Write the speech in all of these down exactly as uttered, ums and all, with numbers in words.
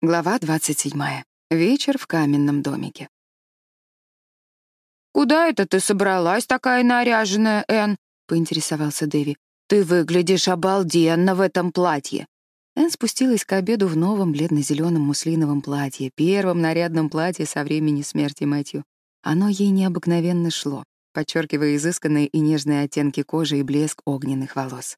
Глава двадцать седьмая. Вечер в каменном домике. «Куда это ты собралась, такая наряженная, Энн?» — поинтересовался Дэви. «Ты выглядишь обалденно в этом платье». Энн спустилась к обеду в новом бледно-зеленом муслиновом платье, первом нарядном платье со времени смерти Мэтью. Оно ей необыкновенно шло, подчеркивая изысканные и нежные оттенки кожи и блеск огненных волос.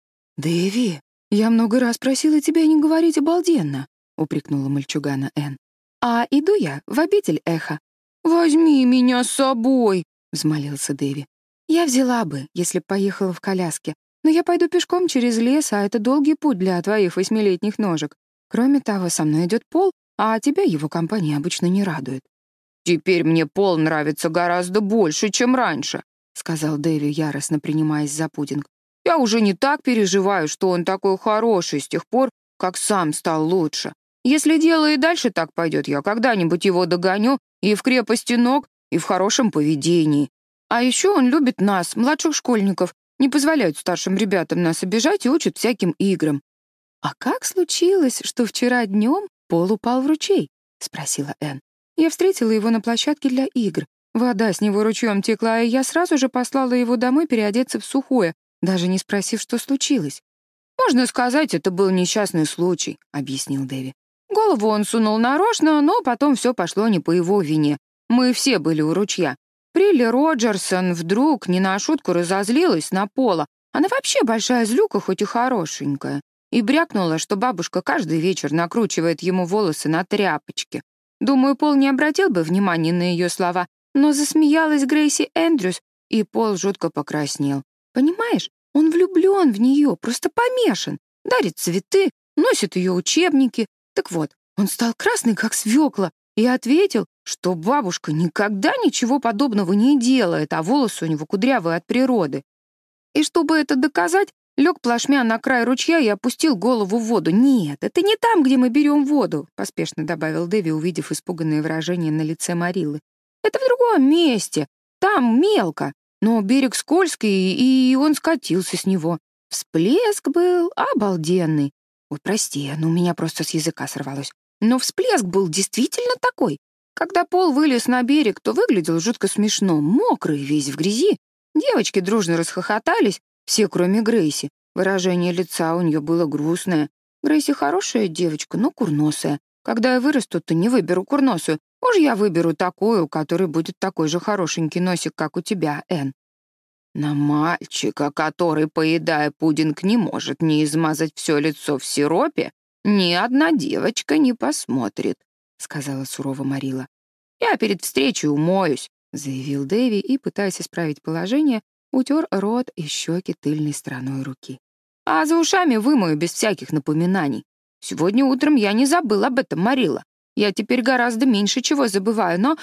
«Дэви, я много раз просила тебя не говорить обалденно», — упрекнула мальчугана Энн. «А иду я в обитель Эхо». «Возьми меня с собой», — взмолился Дэви. «Я взяла бы, если б поехала в коляске, но я пойду пешком через лес, а это долгий путь для твоих восьмилетних ножек. Кроме того, со мной идет Пол, а тебя его компания обычно не радует». «Теперь мне Пол нравится гораздо больше, чем раньше», — сказал Дэви, яростно принимаясь за пудинг. «Я уже не так переживаю, что он такой хороший с тех пор, как сам стал лучше. Если дело и дальше так пойдет, я когда-нибудь его догоню и в крепости ног, и в хорошем поведении. А еще он любит нас, младших школьников, не позволяет старшим ребятам нас обижать и учит всяким играм». «А как случилось, что вчера днем Пол упал в ручей?» — спросила Энн. «Я встретила его на площадке для игр. Вода с него ручьем текла, и я сразу же послала его домой переодеться в сухое, даже не спросив, что случилось». «Можно сказать, это был несчастный случай», — объяснил Дэви. «Голову он сунул нарочно, но потом все пошло не по его вине. Мы все были у ручья. Прилли Роджерсон вдруг не на шутку разозлилась на Пола. Она вообще большая злюка, хоть и хорошенькая. И брякнула, что бабушка каждый вечер накручивает ему волосы на тряпочке. Думаю, Пол не обратил бы внимания на ее слова, но засмеялась Грейси Эндрюс, и Пол жутко покраснел. Понимаешь, он влюблен в нее, просто помешан. Дарит цветы, носит ее учебники. Так вот, он стал красный, как свекла, и ответил, что бабушка никогда ничего подобного не делает, а волосы у него кудрявые от природы. И чтобы это доказать, лег плашмя на край ручья и опустил голову в воду. «Нет, это не там, где мы берем воду», — поспешно добавил Дэви, увидев испуганное выражение на лице Мариллы. «Это в другом месте. Там мелко, но берег скользкий, и он скатился с него. Всплеск был обалденный. Ой, прости, но у меня просто с языка сорвалось. Но всплеск был действительно такой. Когда Пол вылез на берег, то выглядел жутко смешно, мокрый, весь в грязи. Девочки дружно расхохотались, все, кроме Грейси. Выражение лица у нее было грустное. Грейси хорошая девочка, но курносая. Когда я вырасту, то не выберу курносую. Уж я выберу такую, у которой будет такой же хорошенький носик, как у тебя, Энн». «На мальчика, который, поедая пудинг, не может не измазать все лицо в сиропе, ни одна девочка не посмотрит», — сказала сурово Марилла. «Я перед встречей умоюсь», — заявил Дэви и, пытаясь исправить положение, утер рот и щеки тыльной стороной руки. «А за ушами вымою без всяких напоминаний. Сегодня утром я не забыл об этом, Марилла. Я теперь гораздо меньше чего забываю, но...»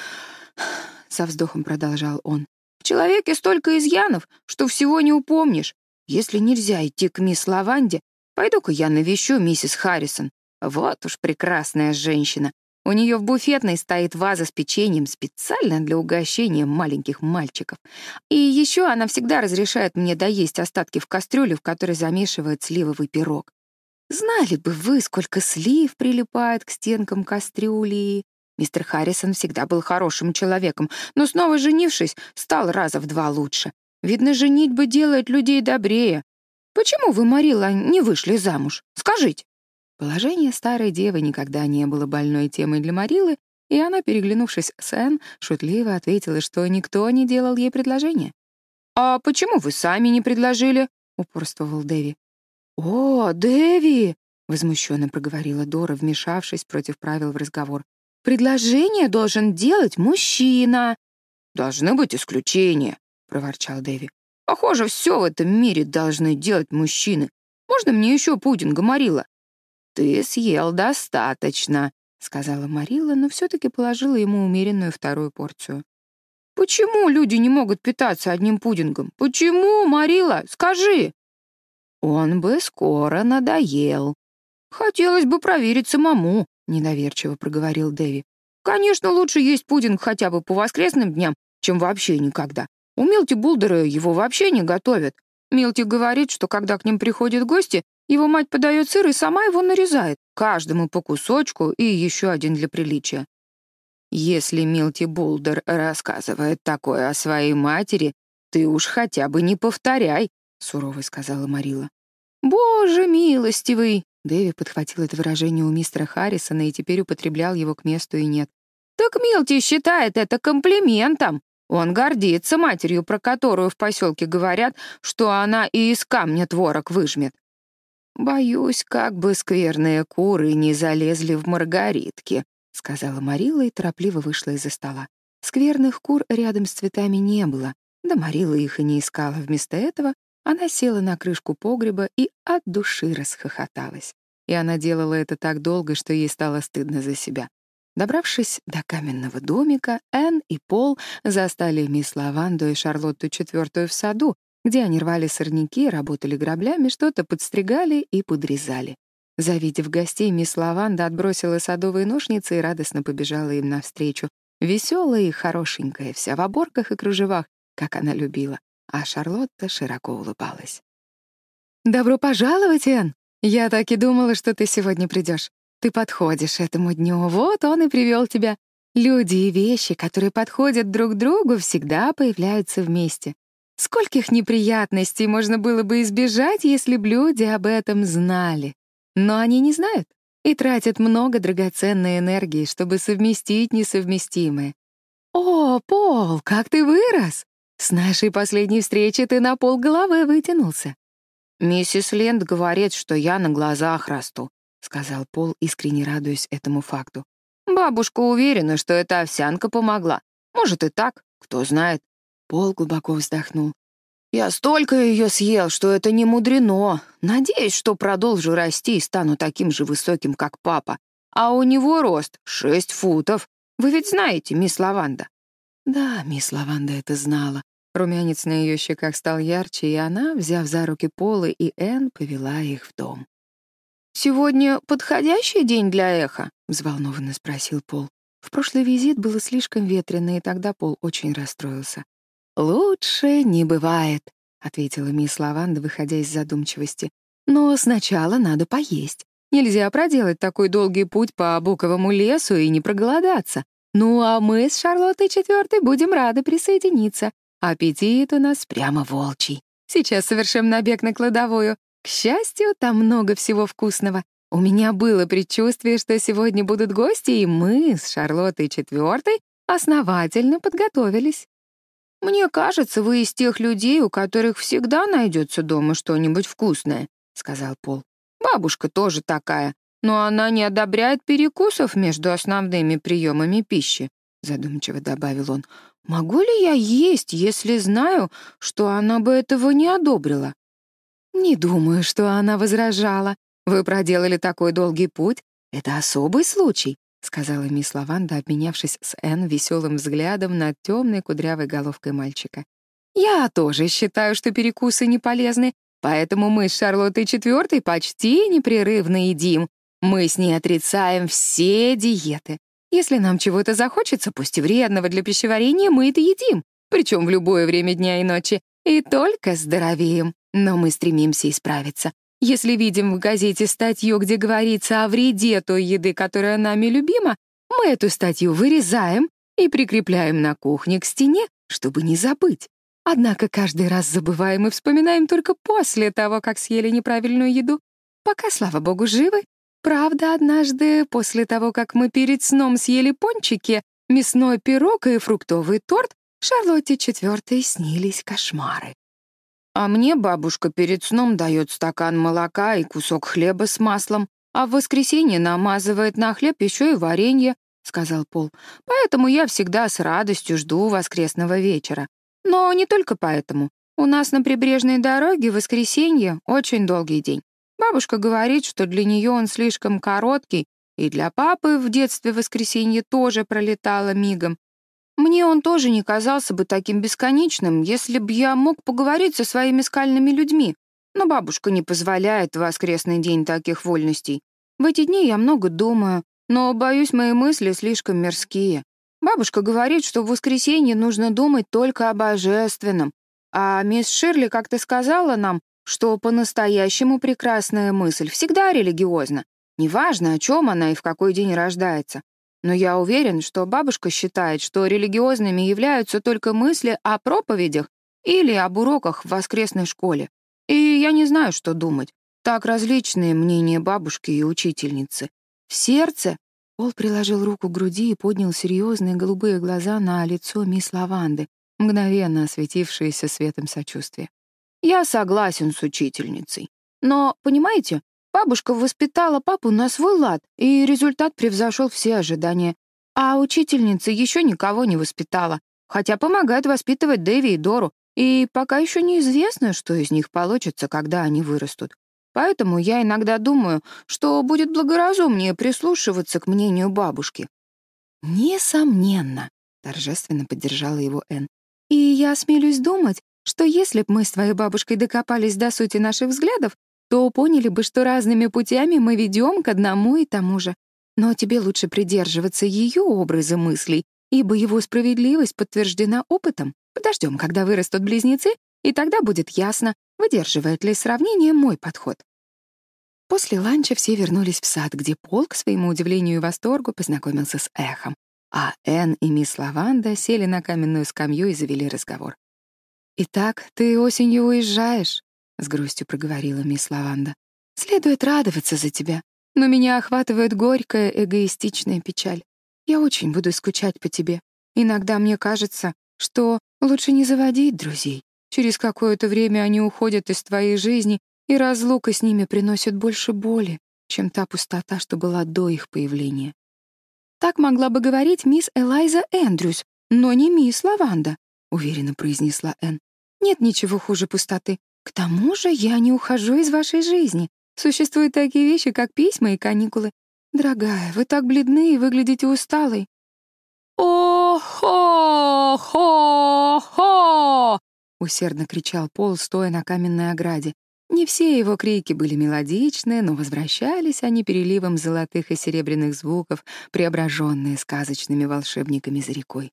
Со вздохом продолжал он. «В человеке столько изъянов, что всего не упомнишь. Если нельзя идти к мисс Лаванде, пойду-ка я навещу миссис Харрисон. Вот уж прекрасная женщина. У нее в буфетной стоит ваза с печеньем специально для угощения маленьких мальчиков. И еще она всегда разрешает мне доесть остатки в кастрюле, в которой замешивает сливовый пирог. Знали бы вы, сколько слив прилипает к стенкам кастрюли. Мистер Харрисон всегда был хорошим человеком, но снова женившись, стал раза в два лучше. Видно, женитьба делает людей добрее. Почему вы, Марилла, не вышли замуж? Скажите». Положение старой девы никогда не было больной темой для Мариллы, и она, переглянувшись с Энн, шутливо ответила, что никто не делал ей предложения. «А почему вы сами не предложили?» — упорствовал Дэви. «О, Дэви!» — возмущенно проговорила Дора, вмешавшись против правил в разговор. «Предложение должен делать мужчина». «Должны быть исключения», — проворчал Дэви. «Похоже, все в этом мире должны делать мужчины. Можно мне еще пудинга, Марилла?» «Ты съел достаточно», — сказала Марилла, но все-таки положила ему умеренную вторую порцию. «Почему люди не могут питаться одним пудингом? Почему, Марилла? Скажи!» «Он бы скоро надоел». «Хотелось бы проверить самому», — недоверчиво проговорил Дэви. «Конечно, лучше есть пудинг хотя бы по воскресным дням, чем вообще никогда. У Милти Булдера его вообще не готовят. Милти говорит, что когда к ним приходят гости, его мать подает сыр и сама его нарезает. каждому по кусочку и еще один для приличия. Если Милти Булдер рассказывает такое о своей матери, ты уж хотя бы не повторяй, — сурово сказала Марила. «Боже милостивый!» Дэви подхватил это выражение у мистера Харрисона и теперь употреблял его к месту и нет. «Так Милти считает это комплиментом. Он гордится матерью, про которую в поселке говорят, что она и из камня творог выжмет. Боюсь, как бы скверные куры не залезли в маргаритки», — сказала Марила и торопливо вышла из-за стола. Скверных кур рядом с цветами не было, да Марила их и не искала. Вместо этого она села на крышку погреба и от души расхохоталась. И она делала это так долго, что ей стало стыдно за себя. Добравшись до каменного домика, Энн и Пол застали мисс Лаванду и Шарлотту четвертую в саду, где они рвали сорняки, работали граблями, что-то подстригали и подрезали. Завидев гостей, мисс Лаванда отбросила садовые ножницы и радостно побежала им навстречу. Веселая и хорошенькая, вся в оборках и кружевах, как она любила, а Шарлотта широко улыбалась. «Добро пожаловать, Энн! Я так и думала, что ты сегодня придешь. Ты подходишь этому дню, вот он и привел тебя. Люди и вещи, которые подходят друг другу, всегда появляются вместе. Скольких неприятностей можно было бы избежать, если б люди об этом знали. Но они не знают и тратят много драгоценной энергии, чтобы совместить несовместимое. О, Пол, как ты вырос! С нашей последней встречи ты на полголовы вытянулся. «Миссис Лэнд говорит, что я на глазах расту», — сказал Пол, искренне радуясь этому факту. «Бабушка уверена, что эта овсянка помогла. Может и так, кто знает». Пол глубоко вздохнул. «Я столько ее съел, что это не мудрено. Надеюсь, что продолжу расти и стану таким же высоким, как папа. А у него рост шесть футов. Вы ведь знаете, мисс Лаванда?» Да, мисс Лаванда это знала. Румянец на ее щеках стал ярче, и она, взяв за руки Пола и Энн, повела их в дом. «Сегодня подходящий день для эхо?» — взволнованно спросил Пол. В прошлый визит было слишком ветрено, и тогда Пол очень расстроился. «Лучше не бывает», — ответила мисс Лаванда, выходя из задумчивости. «Но сначала надо поесть. Нельзя проделать такой долгий путь по буковому лесу и не проголодаться. Ну а мы с Шарлоттой четвертой будем рады присоединиться. Аппетит у нас прямо волчий. Сейчас совершим набег на кладовую. К счастью, там много всего вкусного. У меня было предчувствие, что сегодня будут гости, и мы с Шарлоттой четвертой основательно подготовились». «Мне кажется, вы из тех людей, у которых всегда найдется дома что-нибудь вкусное», — сказал Пол. «Бабушка тоже такая, но она не одобряет перекусов между основными приемами пищи», — задумчиво добавил он. «Могу ли я есть, если знаю, что она бы этого не одобрила?» «Не думаю, что она возражала. Вы проделали такой долгий путь. Это особый случай», — сказала мисс Лаванда, обменявшись с Энн веселым взглядом над темной кудрявой головкой мальчика. «Я тоже считаю, что перекусы не полезны, поэтому мы с Шарлоттой четвертой почти непрерывно едим. Мы с ней отрицаем все диеты. Если нам чего-то захочется, пусть и вредного для пищеварения, мы это едим, причем в любое время дня и ночи, и только здоровеем. Но мы стремимся исправиться. Если видим в газете статью, где говорится о вреде той еды, которая нами любима, мы эту статью вырезаем и прикрепляем на кухне к стене, чтобы не забыть. Однако каждый раз забываем и вспоминаем только после того, как съели неправильную еду. Пока, слава богу, живы. Правда, однажды, после того, как мы перед сном съели пончики, мясной пирог и фруктовый торт, Шарлотте четвертой снились кошмары. «А мне бабушка перед сном дает стакан молока и кусок хлеба с маслом, а в воскресенье намазывает на хлеб еще и варенье», — сказал Пол. «Поэтому я всегда с радостью жду воскресного вечера. Но не только поэтому. У нас на прибрежной дороге в воскресенье очень долгий день. Бабушка говорит, что для нее он слишком короткий, и для папы в детстве воскресенье тоже пролетало мигом. Мне он тоже не казался бы таким бесконечным, если б я мог поговорить со своими скальными людьми. Но бабушка не позволяет в воскресный день таких вольностей. В эти дни я много думаю, но, боюсь, мои мысли слишком мирские. Бабушка говорит, что в воскресенье нужно думать только о божественном. А мисс Ширли как-то сказала нам, что по-настоящему прекрасная мысль всегда религиозна. Неважно, о чем она и в какой день рождается. Но я уверен, что бабушка считает, что религиозными являются только мысли о проповедях или об уроках в воскресной школе. И я не знаю, что думать. Так различные мнения бабушки и учительницы. В сердце Пол приложил руку к груди и поднял серьезные голубые глаза на лицо мисс Лаванды, мгновенно осветившееся светом сочувствия. Я согласен с учительницей. Но, понимаете, бабушка воспитала папу на свой лад, и результат превзошел все ожидания. А учительница еще никого не воспитала, хотя помогает воспитывать Дэви и Дору, и пока еще неизвестно, что из них получится, когда они вырастут. Поэтому я иногда думаю, что будет благоразумнее прислушиваться к мнению бабушки. «Несомненно», — торжественно поддержала его Энн. «И я осмелюсь думать, что если б мы с твоей бабушкой докопались до сути наших взглядов, то поняли бы, что разными путями мы ведем к одному и тому же. Но тебе лучше придерживаться ее образа мыслей, ибо его справедливость подтверждена опытом. Подождем, когда вырастут близнецы, и тогда будет ясно, выдерживает ли сравнение мой подход». После ланча все вернулись в сад, где Пол, к своему удивлению и восторгу, познакомился с Эхом, а Энн и мисс Лаванда сели на каменную скамью и завели разговор. «Итак, ты осенью уезжаешь?» — с грустью проговорила мисс Лаванда. «Следует радоваться за тебя, но меня охватывает горькая эгоистичная печаль. Я очень буду скучать по тебе. Иногда мне кажется, что лучше не заводить друзей. Через какое-то время они уходят из твоей жизни, и разлука с ними приносит больше боли, чем та пустота, что была до их появления». «Так могла бы говорить мисс Элайза Эндрюс, но не мисс Лаванда», — уверенно произнесла Энн. «Нет ничего хуже пустоты. К тому же я не ухожу из вашей жизни. Существуют такие вещи, как письма и каникулы. Дорогая, вы так бледны и выглядите усталой». «О-хо-хо-хо!» — усердно кричал Пол, стоя на каменной ограде. Не все его крики были мелодичны, но возвращались они переливом золотых и серебряных звуков, преображенные сказочными волшебниками за рекой.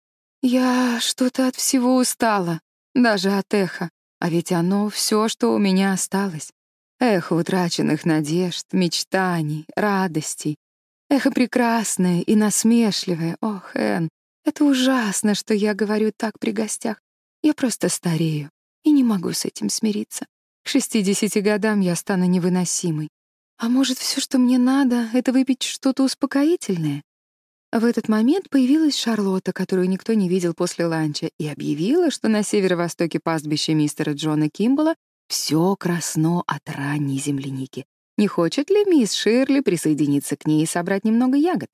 «Я что-то от всего устала, даже от эха, а ведь оно — все, что у меня осталось. Эхо утраченных надежд, мечтаний, радостей. Эхо прекрасное и насмешливое. Ох, Энн, это ужасно, что я говорю так при гостях. Я просто старею и не могу с этим смириться. К шестидесяти годам я стану невыносимой. А может, все, что мне надо, это выпить что-то успокоительное?» В этот момент появилась Шарлотта, которую никто не видел после ланча, и объявила, что на северо-востоке пастбища мистера Джона Кимбала все красно от ранней земляники. Не хочет ли мисс Ширли присоединиться к ней и собрать немного ягод?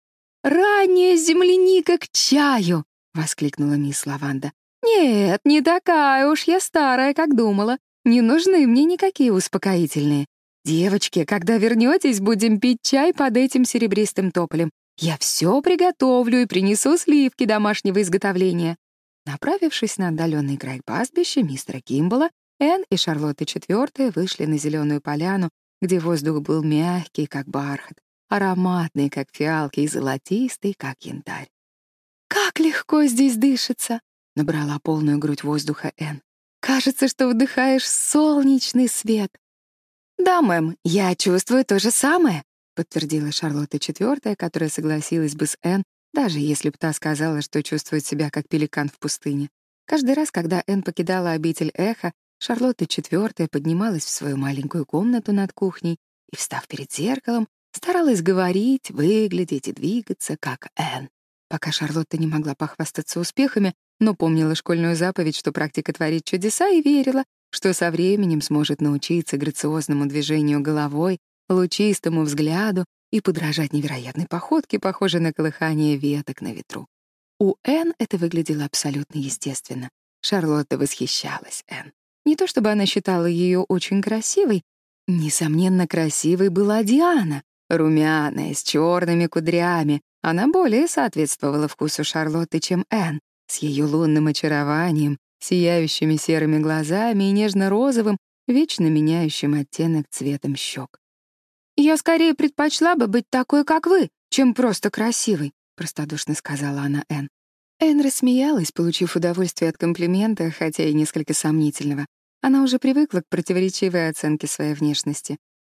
«Ранняя земляника к чаю!» — воскликнула мисс Лаванда. «Нет, не такая уж я старая, как думала. Не нужны мне никакие успокоительные. Девочки, когда вернетесь, будем пить чай под этим серебристым тополем. Я все приготовлю и принесу сливки домашнего изготовления». Направившись на отдаленный край пастбища мистера Кимбала, Энн и Шарлотта четвёртая вышли на зеленую поляну, где воздух был мягкий, как бархат, ароматный, как фиалки, и золотистый, как янтарь. «Как легко здесь дышится!» — набрала полную грудь воздуха Энн. «Кажется, что вдыхаешь солнечный свет». «Да, мэм, я чувствую то же самое», — подтвердила Шарлотта четвёртая, которая согласилась бы с Энн, даже если б та сказала, что чувствует себя как пеликан в пустыне. Каждый раз, когда Энн покидала обитель эха, Шарлотта четвёртая поднималась в свою маленькую комнату над кухней и, встав перед зеркалом, старалась говорить, выглядеть и двигаться, как Энн. Пока Шарлотта не могла похвастаться успехами, но помнила школьную заповедь, что практика творит чудеса, и верила, что со временем сможет научиться грациозному движению головой, лучистому взгляду и подражать невероятной походке, похожей на колыхание веток на ветру. У Энн это выглядело абсолютно естественно. Шарлотта восхищалась Энн. Не то чтобы она считала ее очень красивой. Несомненно, красивой была Диана, румяная, с черными кудрями. Она более соответствовала вкусу Шарлотты, чем Энн, с ее лунным очарованием, сияющими серыми глазами и нежно-розовым, вечно меняющим оттенок цветом щек. «Я скорее предпочла бы быть такой, как вы, чем просто красивой», — простодушно сказала она Энн. Энн рассмеялась, получив удовольствие от комплимента, хотя и несколько сомнительного. Она уже привыкла к противоречивой оценке своей внешности.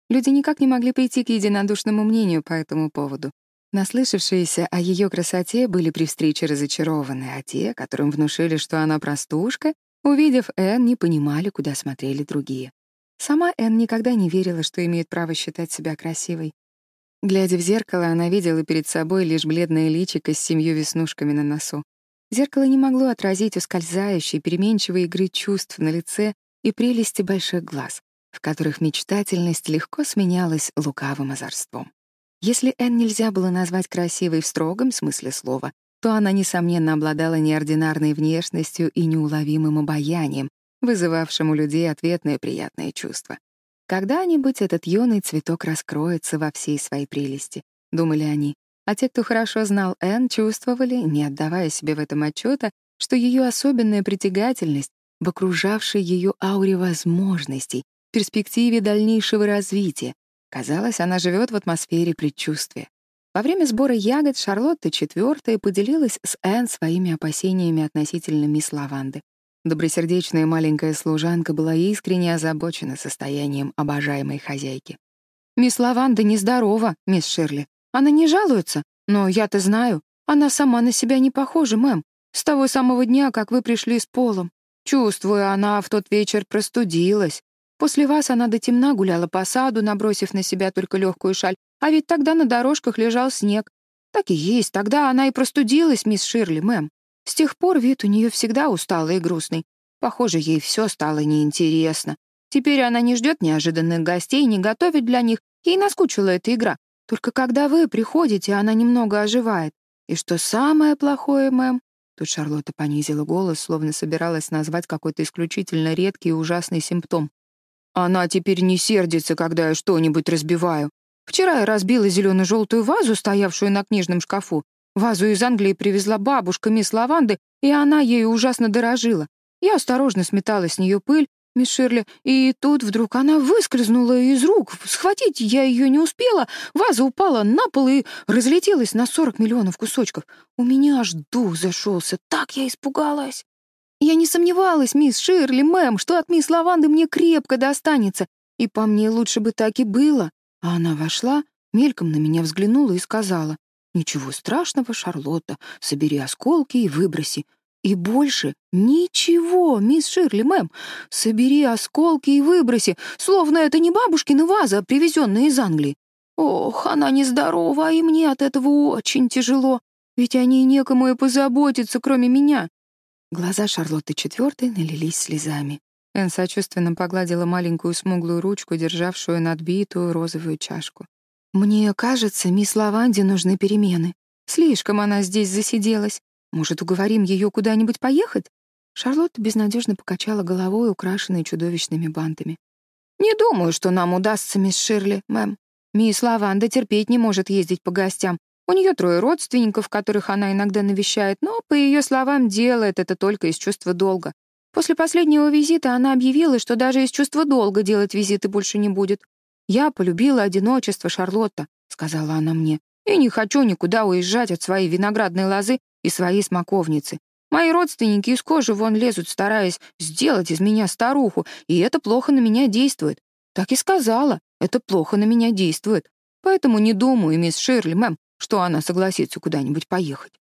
Люди никак не могли прийти к единодушному мнению по этому поводу. Наслышавшиеся о ее красоте были при встрече разочарованы, а те, которым внушили, что она простушка, увидев Энн, не понимали, куда смотрели другие. Сама Энн никогда не верила, что имеет право считать себя красивой. Глядя в зеркало, она видела перед собой лишь бледное личико с семью веснушками на носу. Зеркало не могло отразить ускользающей, переменчивой игры чувств на лице и прелести больших глаз, в которых мечтательность легко сменялась лукавым озорством. Если Энн нельзя было назвать красивой в строгом смысле слова, то она, несомненно, обладала неординарной внешностью и неуловимым обаянием, вызывавшим у людей ответное приятное чувство. «Когда-нибудь этот юный цветок раскроется во всей своей прелести», — думали они, а те, кто хорошо знал Энн, чувствовали, не отдавая себе в этом отчета, что ее особенная притягательность в окружавшей ее ауре возможностей, перспективе дальнейшего развития. Казалось, она живет в атмосфере предчувствия. Во время сбора ягод Шарлотта четвёртая поделилась с Энн своими опасениями относительно мисс Лаванды. Добросердечная маленькая служанка была искренне озабочена состоянием обожаемой хозяйки. «Мисс Лаванда нездорова, мисс Ширли. Она не жалуется, но я-то знаю, она сама на себя не похожа, мэм. С того самого дня, как вы пришли с Полом. Чувствую, она в тот вечер простудилась. После вас она до темна гуляла по саду, набросив на себя только легкую шаль, а ведь тогда на дорожках лежал снег. Так и есть, тогда она и простудилась, мисс Ширли, мэм. С тех пор вид у нее всегда усталый и грустный. Похоже, ей все стало неинтересно. Теперь она не ждет неожиданных гостей, не готовит для них. Ей наскучила эта игра. Только когда вы приходите, она немного оживает. И что самое плохое, мэм?» Тут Шарлотта понизила голос, словно собиралась назвать какой-то исключительно редкий и ужасный симптом. «Она теперь не сердится, когда я что-нибудь разбиваю. Вчера я разбила зелено-желтую вазу, стоявшую на книжном шкафу. Вазу из Англии привезла бабушка мисс Лаванды, и она ею ужасно дорожила. Я осторожно сметала с нее пыль, мисс Ширли, и тут вдруг она выскользнула из рук. Схватить я ее не успела, ваза упала на пол и разлетелась на сорок миллионов кусочков. У меня аж дух зашелся, так я испугалась. Я не сомневалась, мисс Ширли, мэм, что от мисс Лаванды мне крепко достанется, и по мне лучше бы так и было. А она вошла, мельком на меня взглянула и сказала: «Ничего страшного, Шарлотта, собери осколки и выброси». И больше ничего, мисс Ширли, мэм. Собери осколки и выброси, словно это не бабушкина ваза, привезенная из Англии. Ох, она нездорова, и мне от этого очень тяжело, ведь о ней некому и позаботиться, кроме меня». Глаза Шарлотты четвёртой налились слезами. Энн сочувственно погладила маленькую смуглую ручку, державшую надбитую розовую чашку. «Мне кажется, мисс Лаванде нужны перемены. Слишком она здесь засиделась. Может, уговорим ее куда-нибудь поехать?» Шарлотта безнадежно покачала головой, украшенной чудовищными бантами. «Не думаю, что нам удастся, мисс Ширли, мэм. Мисс Лаванда терпеть не может ездить по гостям. У нее трое родственников, которых она иногда навещает, но, по ее словам, делает это только из чувства долга. После последнего визита она объявила, что даже из чувства долга делать визиты больше не будет. «Я полюбила одиночество, Шарлотта», — сказала она мне, «и не хочу никуда уезжать от своей виноградной лозы и своей смоковницы. Мои родственники из кожи вон лезут, стараясь сделать из меня старуху, и это плохо на меня действует. Так и сказала, это плохо на меня действует. Поэтому не думаю, мисс Ширли, мэм, что она согласится куда-нибудь поехать».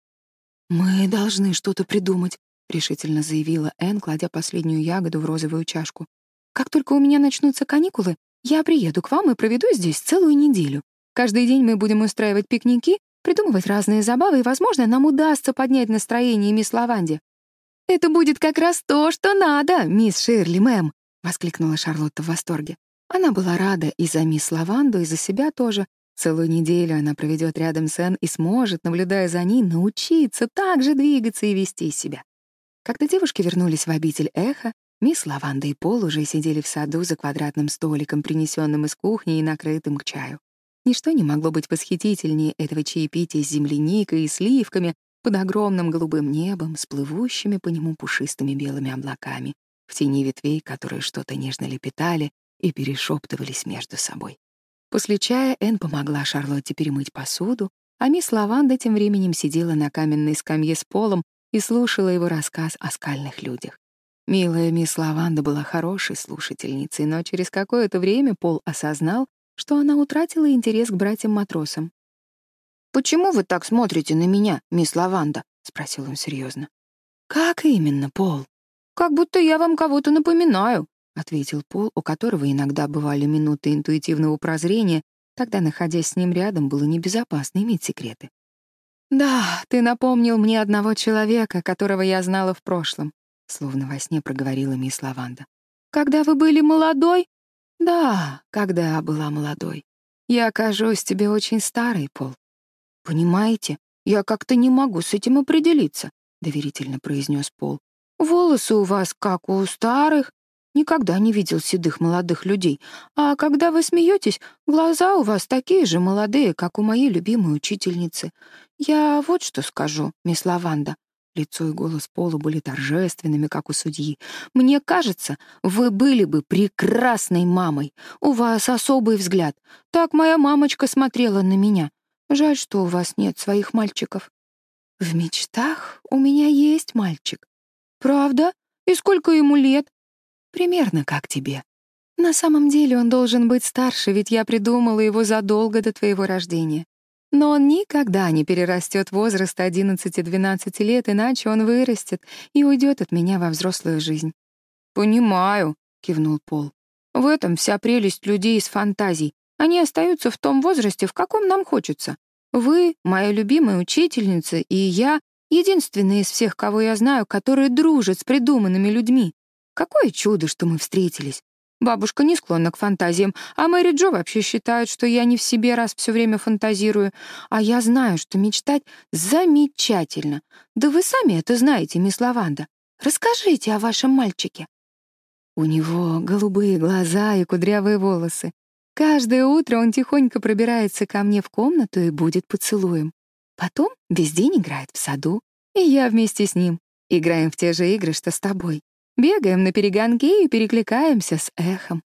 «Мы должны что-то придумать», — решительно заявила Энн, кладя последнюю ягоду в розовую чашку. «Как только у меня начнутся каникулы, я приеду к вам и проведу здесь целую неделю. Каждый день мы будем устраивать пикники, придумывать разные забавы, и, возможно, нам удастся поднять настроение мисс Лаванде». «Это будет как раз то, что надо, мисс Ширли, мэм», — воскликнула Шарлотта в восторге. Она была рада и за мисс Лаванду, и за себя тоже. Целую неделю она проведет рядом с Энн и сможет, наблюдая за ней, научиться так же двигаться и вести себя. Когда девушки вернулись в обитель Эхо, мисс Лаванда и Пол уже сидели в саду за квадратным столиком, принесенным из кухни и накрытым к чаю. Ничто не могло быть восхитительнее этого чаепития с земляникой и сливками под огромным голубым небом с плывущими по нему пушистыми белыми облаками, в тени ветвей, которые что-то нежно лепетали и перешептывались между собой. После чая Энн помогла Шарлотте перемыть посуду, а мисс Лаванда тем временем сидела на каменной скамье с Полом и слушала его рассказ о скальных людях. Милая мисс Лаванда была хорошей слушательницей, но через какое-то время Пол осознал, что она утратила интерес к братьям-матросам. «Почему вы так смотрите на меня, мисс Лаванда?» — спросил он серьезно. «Как именно, Пол?» «Как будто я вам кого-то напоминаю», — ответил Пол, у которого иногда бывали минуты интуитивного прозрения, тогда, находясь с ним рядом, было небезопасно иметь секреты. «Да, ты напомнил мне одного человека, которого я знала в прошлом», — словно во сне проговорила мисс Лаванда. «Когда вы были молодой?» «Да, когда я была молодой. Я кажусь тебе очень старой, Пол». «Понимаете, я как-то не могу с этим определиться», — доверительно произнес Пол. «Волосы у вас как у старых. Никогда не видел седых молодых людей. А когда вы смеетесь, глаза у вас такие же молодые, как у моей любимой учительницы. Я вот что скажу, мисс Лаванда». Лицо и голос Пола были торжественными, как у судьи. «Мне кажется, вы были бы прекрасной мамой. У вас особый взгляд. Так моя мамочка смотрела на меня. Жаль, что у вас нет своих мальчиков». «В мечтах у меня есть мальчик». «Правда? И сколько ему лет?» «Примерно как тебе. На самом деле он должен быть старше, ведь я придумала его задолго до твоего рождения. Но он никогда не перерастет возраст одиннадцати-двенадцати лет, иначе он вырастет и уйдет от меня во взрослую жизнь». «Понимаю», — кивнул Пол. «В этом вся прелесть людей из фантазий. Они остаются в том возрасте, в каком нам хочется. Вы, моя любимая учительница, и я — единственные из всех, кого я знаю, которые дружат с придуманными людьми. Какое чудо, что мы встретились. Бабушка не склонна к фантазиям, а Мэри Джо вообще считает, что я не в себе, раз все время фантазирую. А я знаю, что мечтать замечательно. Да вы сами это знаете, мисс Лаванда. Расскажите о вашем мальчике». У него голубые глаза и кудрявые волосы. Каждое утро он тихонько пробирается ко мне в комнату и будет поцелуем. Потом весь день играет в саду, и я вместе с ним. Играем в те же игры, что с тобой. Бегаем на перегонки и перекликаемся с эхом.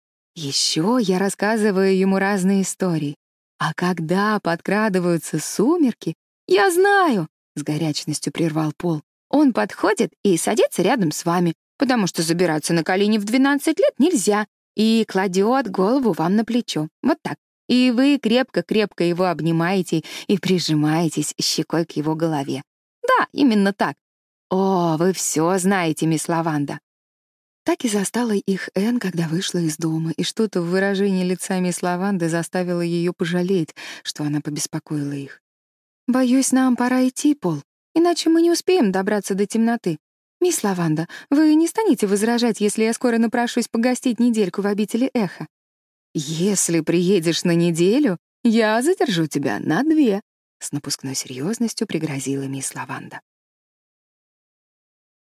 Еще я рассказываю ему разные истории. А когда подкрадываются сумерки, я знаю, — с горячностью прервал Пол, — он подходит и садится рядом с вами, потому что забираться на колени в двенадцать лет нельзя, и кладет голову вам на плечо. Вот так. И вы крепко-крепко его обнимаете и прижимаетесь щекой к его голове. Да, именно так. О, вы все знаете, мисс Лаванда. Так и застала их Энн, когда вышла из дома, и что-то в выражении лица мисс Лаванды заставило ее пожалеть, что она побеспокоила их. «Боюсь, нам пора идти, Пол, иначе мы не успеем добраться до темноты. Мисс Лаванда, вы не станете возражать, если я скоро напрошусь погостить недельку в обители Эхо? Если приедешь на неделю, я задержу тебя на две», — с напускной серьезностью пригрозила мисс Лаванда.